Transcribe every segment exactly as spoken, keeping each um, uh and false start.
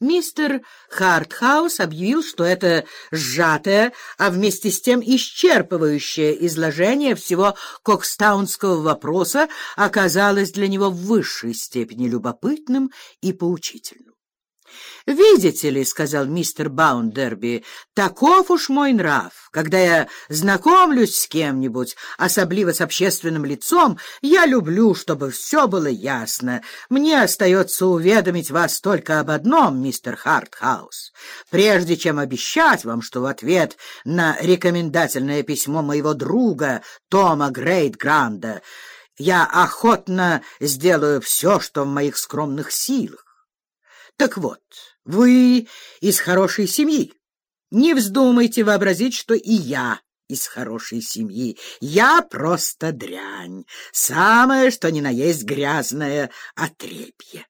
Мистер Хартхаус объявил, что это сжатое, а вместе с тем исчерпывающее изложение всего кокстаунского вопроса оказалось для него в высшей степени любопытным и поучительным. «Видите ли, — сказал мистер Баундерби, — таков уж мой нрав. Когда я знакомлюсь с кем-нибудь, особливо с общественным лицом, я люблю, чтобы все было ясно. Мне остается уведомить вас только об одном, мистер Хартхаус. Прежде чем обещать вам, что в ответ на рекомендательное письмо моего друга Тома Грейтгранда я охотно сделаю все, что в моих скромных силах. Так вот, вы из хорошей семьи. Не вздумайте вообразить, что и я из хорошей семьи. Я просто дрянь, самое что ни на есть грязное отребье.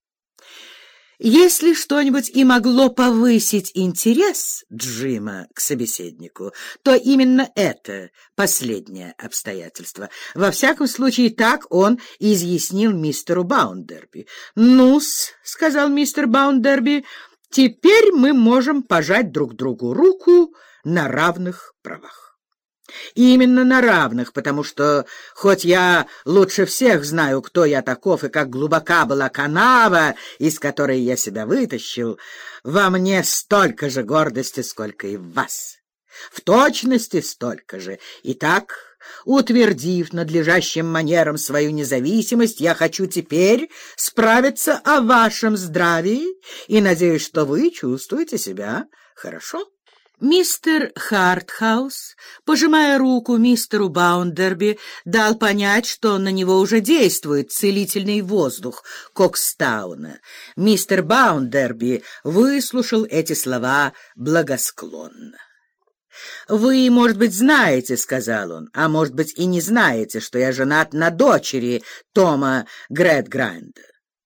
Если что-нибудь и могло повысить интерес Джима к собеседнику, то именно это последнее обстоятельство. Во всяком случае, так он изъяснил мистеру Баундерби. «Ну-с, — сказал мистер Баундерби, — теперь мы можем пожать друг другу руку на равных правах». И именно на равных, потому что, хоть я лучше всех знаю, кто я таков и как глубока была канава, из которой я себя вытащил, во мне столько же гордости, сколько и в вас. В точности столько же. Итак, утвердив надлежащим манером свою независимость, я хочу теперь справиться о вашем здравии и надеюсь, что вы чувствуете себя хорошо. Мистер Хартхаус, пожимая руку мистеру Баундерби, дал понять, что на него уже действует целительный воздух Кокстауна. Мистер Баундерби выслушал эти слова благосклонно. «Вы, может быть, знаете, — сказал он, — а может быть и не знаете, что я женат на дочери Тома Грейтгранда.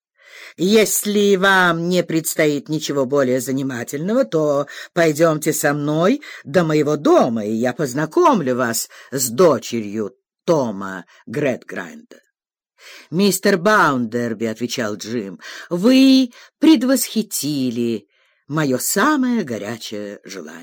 Если вам не предстоит ничего более занимательного, то пойдемте со мной до моего дома, и я познакомлю вас с дочерью Тома Грейтгранда». «Мистер Баундерби, — отвечал Джим, — вы предвосхитили мое самое горячее желание».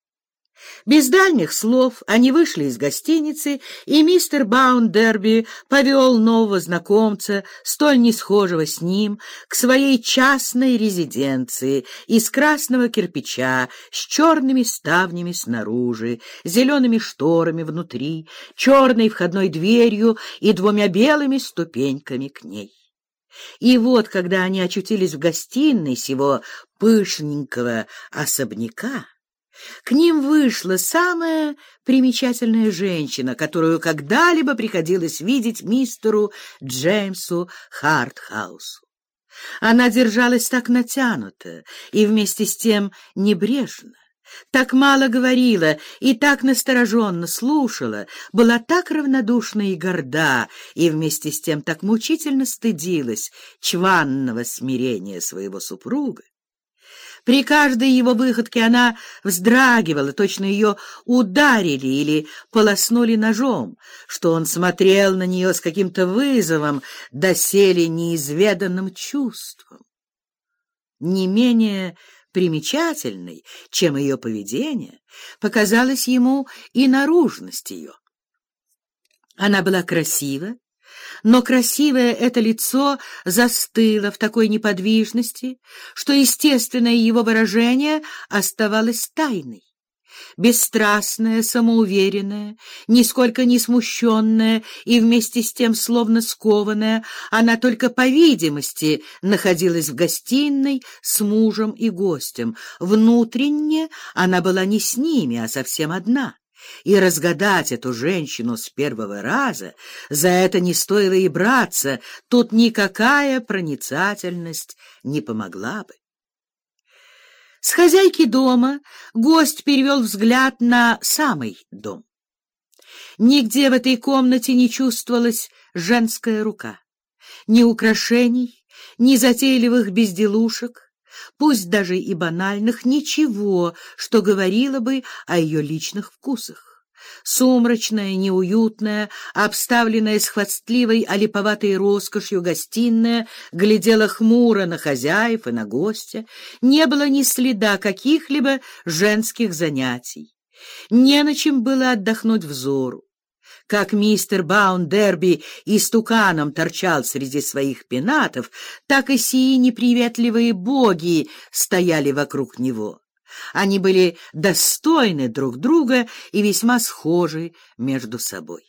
Без дальних слов они вышли из гостиницы, и мистер Баундерби повел нового знакомца, столь несхожего с ним, к своей частной резиденции из красного кирпича с черными ставнями снаружи, зелеными шторами внутри, черной входной дверью и двумя белыми ступеньками к ней. И вот, когда они очутились в гостиной сего пышненького особняка, к ним вышла самая примечательная женщина, которую когда-либо приходилось видеть мистеру Джеймсу Хартхаусу. Она держалась так натянуто и вместе с тем небрежно, так мало говорила и так настороженно слушала, была так равнодушна и горда, и вместе с тем так мучительно стыдилась чванного смирения своего супруга. При каждой его выходке она вздрагивала, точно ее ударили или полоснули ножом, что он смотрел на нее с каким-то вызовом, доселе неизведанным чувством. Не менее примечательной, чем ее поведение, показалась ему и наружность ее. Она была красива, но красивое это лицо застыло в такой неподвижности, что естественное его выражение оставалось тайной. Бесстрастная, самоуверенная, нисколько не смущенная и вместе с тем словно скованная, она только по видимости находилась в гостиной с мужем и гостем. Внутренне она была не с ними, а совсем одна. И разгадать эту женщину с первого раза, за это не стоило и браться, тут никакая проницательность не помогла бы. С хозяйки дома гость перевел взгляд на самый дом. Нигде в этой комнате не чувствовалась женская рука. Ни украшений, ни затейливых безделушек, пусть даже и банальных, ничего, что говорило бы о ее личных вкусах. Сумрачная, неуютная, обставленная с хвастливой олиповатой роскошью гостиная глядела хмуро на хозяев и на гостя. Не было ни следа каких-либо женских занятий. Не на чем было отдохнуть взору. Как мистер Баундерби истуканом торчал среди своих пенатов, так и сии неприветливые боги стояли вокруг него. Они были достойны друг друга и весьма схожи между собой.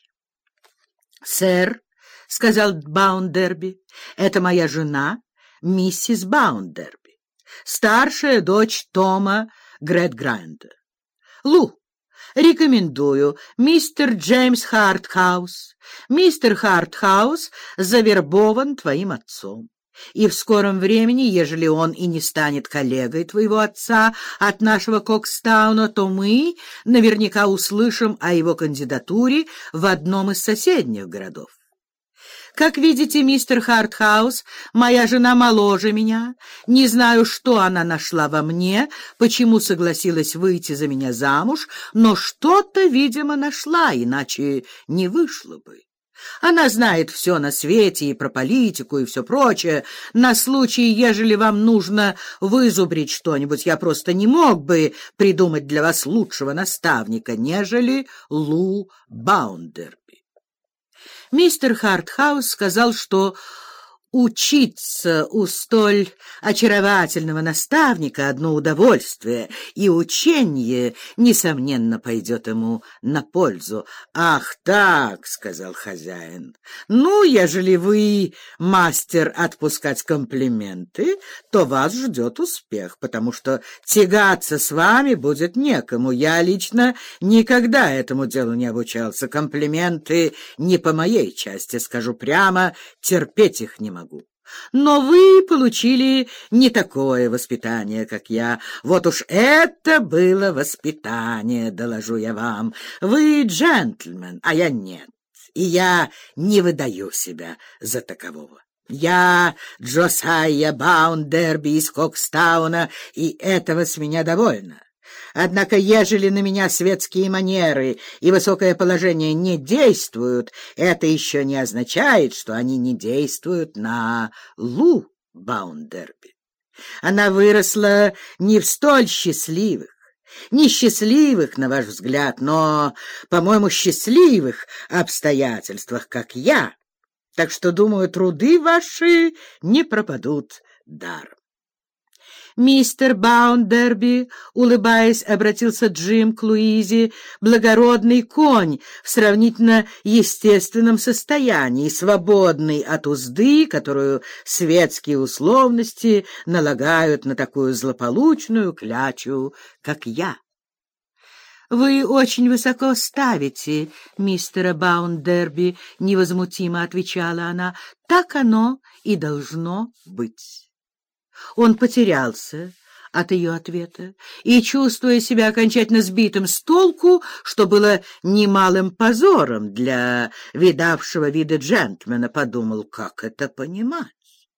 «Сэр», — сказал Баундерби, — «это моя жена, миссис Баундерби, старшая дочь Тома Грэдграйнда. Лу, рекомендую, мистер Джеймс Хартхаус. Мистер Хартхаус завербован твоим отцом. И в скором времени, ежели он и не станет коллегой твоего отца от нашего Кокстауна, то мы наверняка услышим о его кандидатуре в одном из соседних городов. Как видите, мистер Хартхаус, моя жена моложе меня. Не знаю, что она нашла во мне, почему согласилась выйти за меня замуж, но что-то, видимо, нашла, иначе не вышло бы. Она знает все на свете и про политику, и все прочее. На случай, ежели вам нужно вызубрить что-нибудь, я просто не мог бы придумать для вас лучшего наставника, нежели Лу Баундерби». Мистер Хартхаус сказал, что учиться у столь очаровательного наставника одно удовольствие, и учение, несомненно, пойдет ему на пользу. «Ах так», — сказал хозяин, — «ну, ежели вы мастер отпускать комплименты, то вас ждет успех, потому что тягаться с вами будет некому. Я лично никогда этому делу не обучался. Комплименты не по моей части, скажу прямо, терпеть их не могу. Могу. Но вы получили не такое воспитание, как я. Вот уж это было воспитание, доложу я вам. Вы джентльмен, а я нет, и я не выдаю себя за такового. Я Джосайя Баундерби из Кокстауна, и этого с меня довольно. Однако, ежели на меня светские манеры и высокое положение не действуют, это еще не означает, что они не действуют на Лу Баундерби. Она выросла не в столь счастливых, несчастливых, на ваш взгляд, но, по-моему, счастливых обстоятельствах, как я. Так что, думаю, труды ваши не пропадут даром. «Мистер Баундерби», — улыбаясь, обратился Джим к Луизе, — «благородный конь в сравнительно естественном состоянии, свободный от узды, которую светские условности налагают на такую злополучную клячу, как я». «Вы очень высоко ставите мистера Баундерби», — невозмутимо отвечала она. «Так оно и должно быть». Он потерялся от ее ответа и, чувствуя себя окончательно сбитым с толку, что было немалым позором для видавшего вида джентльмена, подумал, как это понимать.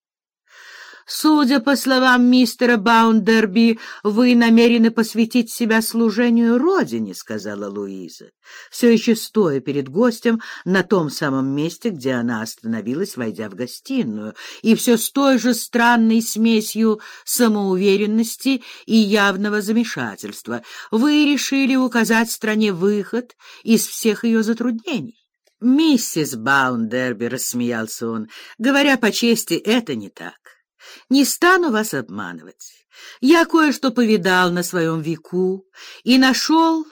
«Судя по словам мистера Баундерби, вы намерены посвятить себя служению Родине», — сказала Луиза, все еще стоя перед гостем на том самом месте, где она остановилась, войдя в гостиную, и все с той же странной смесью самоуверенности и явного замешательства. «Вы решили указать стране выход из всех ее затруднений». «Миссис Баундерби», — рассмеялся он, — «говоря по чести, это не так. Не стану вас обманывать. Я кое-что повидал на своем веку и нашел,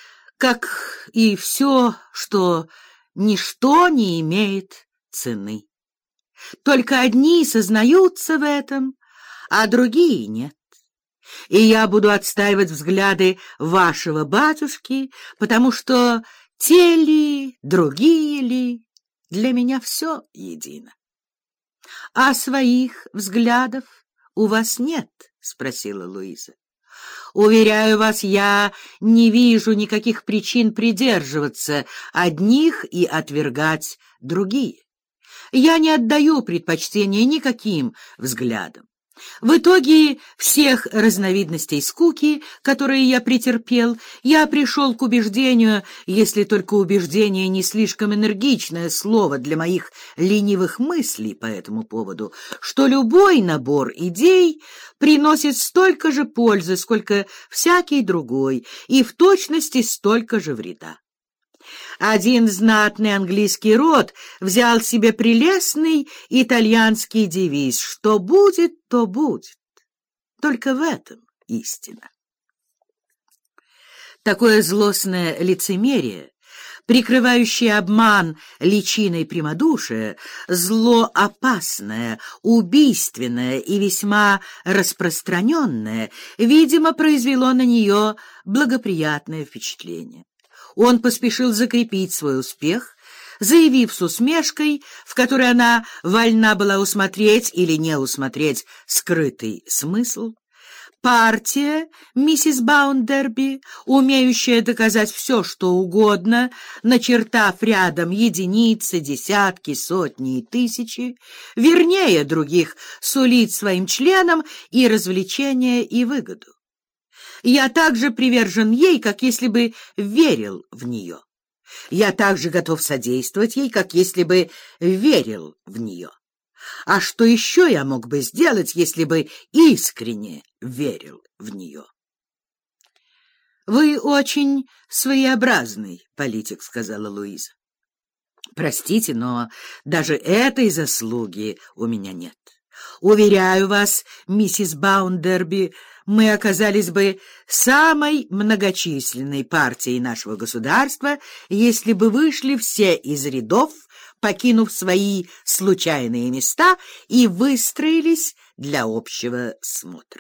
как и все, что ничто не имеет цены. Только одни сознаются в этом, а другие нет. И я буду отстаивать взгляды вашего батюшки, потому что те ли, другие ли, для меня все едино». «А своих взглядов у вас нет?» — спросила Луиза. «Уверяю вас, я не вижу никаких причин придерживаться одних и отвергать другие. Я не отдаю предпочтения никаким взглядам. В итоге всех разновидностей скуки, которые я претерпел, я пришел к убеждению, если только убеждение не слишком энергичное слово для моих ленивых мыслей по этому поводу, что любой набор идей приносит столько же пользы, сколько всякий другой, и в точности столько же вреда. Один знатный английский род взял себе прелестный итальянский девиз: что будет, то будет. Только в этом истина. Такое злостное лицемерие, прикрывающее обман личиной прямодушия, зло опасное, убийственное и весьма распространенное, видимо, произвело на нее благоприятное впечатление. Он поспешил закрепить свой успех, заявив с усмешкой, в которой она вольна была усмотреть или не усмотреть скрытый смысл: партия, миссис Баундерби, умеющая доказать все, что угодно, начертав рядом единицы, десятки, сотни и тысячи, вернее других, сулит своим членам и развлечения, и выгоду. Я также привержен ей, как если бы верил в нее. Я также готов содействовать ей, как если бы верил в нее. А что еще я мог бы сделать, если бы искренне верил в нее? — Вы очень своеобразный политик, — сказала Луиза. — Простите, но даже этой заслуги у меня нет. Уверяю вас, миссис Баундерби, мы оказались бы самой многочисленной партией нашего государства, если бы вышли все из рядов, покинув свои случайные места, и выстроились для общего смотра.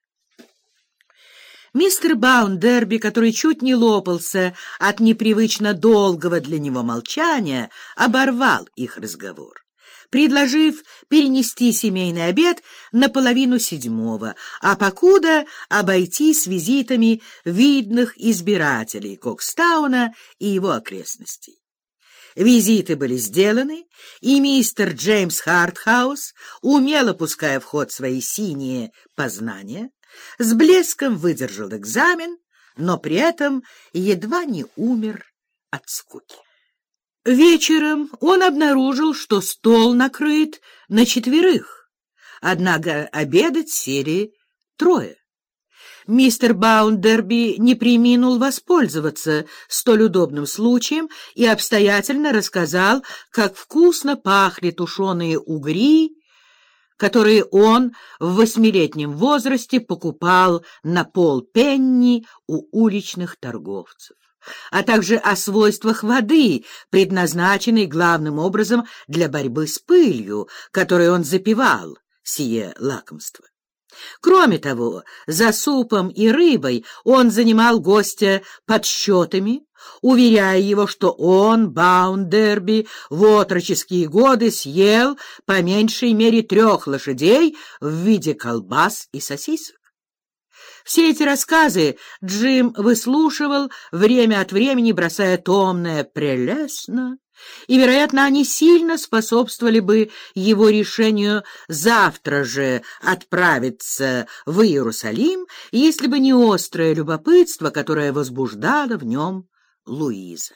Мистер Баундерби, который чуть не лопался от непривычно долгого для него молчания, оборвал их разговор, предложив перенести семейный обед на половину седьмого, а покуда обойтись визитами видных избирателей Кокстауна и его окрестностей. Визиты были сделаны, и мистер Джеймс Хартхаус, умело пуская в ход свои синие познания, с блеском выдержал экзамен, но при этом едва не умер от скуки. Вечером он обнаружил, что стол накрыт на четверых, однако обедать сели трое. Мистер Баундерби не преминул воспользоваться столь удобным случаем и обстоятельно рассказал, как вкусно пахли тушеные угри, которые он в восьмилетнем возрасте покупал на полпенни у уличных торговцев, а также о свойствах воды, предназначенной главным образом для борьбы с пылью, которой он запивал сие лакомство. Кроме того, за супом и рыбой он занимал гостя подсчетами, уверяя его, что он, Баундерби, в отроческие годы съел по меньшей мере трех лошадей в виде колбас и сосисок. Все эти рассказы Джим выслушивал, время от времени бросая томное «прелестно», и, вероятно, они сильно способствовали бы его решению завтра же отправиться в Иерусалим, если бы не острое любопытство, которое возбуждало в нем Луиза.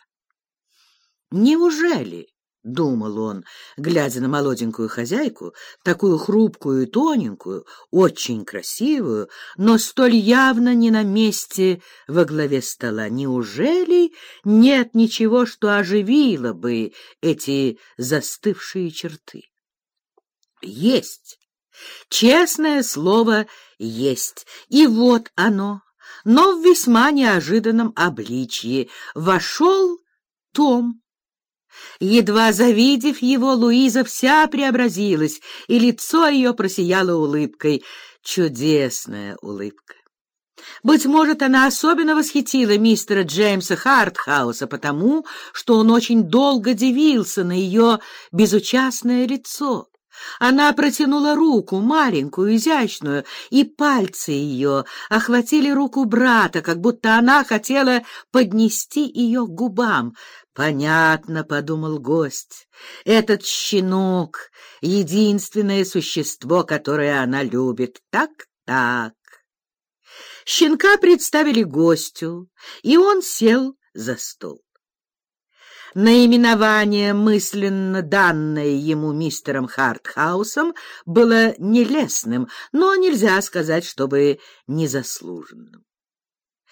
«Неужели, — думал он, глядя на молоденькую хозяйку, такую хрупкую и тоненькую, очень красивую, но столь явно не на месте во главе стола, неужели нет ничего, что оживило бы эти застывшие черты? Есть, честное слово, есть, и вот оно, но в весьма неожиданном обличье вошел Том. Едва завидев его, Луиза вся преобразилась, и лицо ее просияло улыбкой. Чудесная улыбка. Быть может, она особенно восхитила мистера Джеймса Хартхауса потому, что он очень долго дивился на ее безучастное лицо, Она протянула руку, маленькую, изящную, и пальцы ее охватили руку брата, как будто она хотела поднести ее к губам. «Понятно», — подумал гость, — «этот щенок — единственное существо, которое она любит. Так-так». Щенка представили гостю, и он сел за стол. Наименование, мысленно данное ему мистером Хартхаусом, было нелестным, но нельзя сказать, чтобы незаслуженным.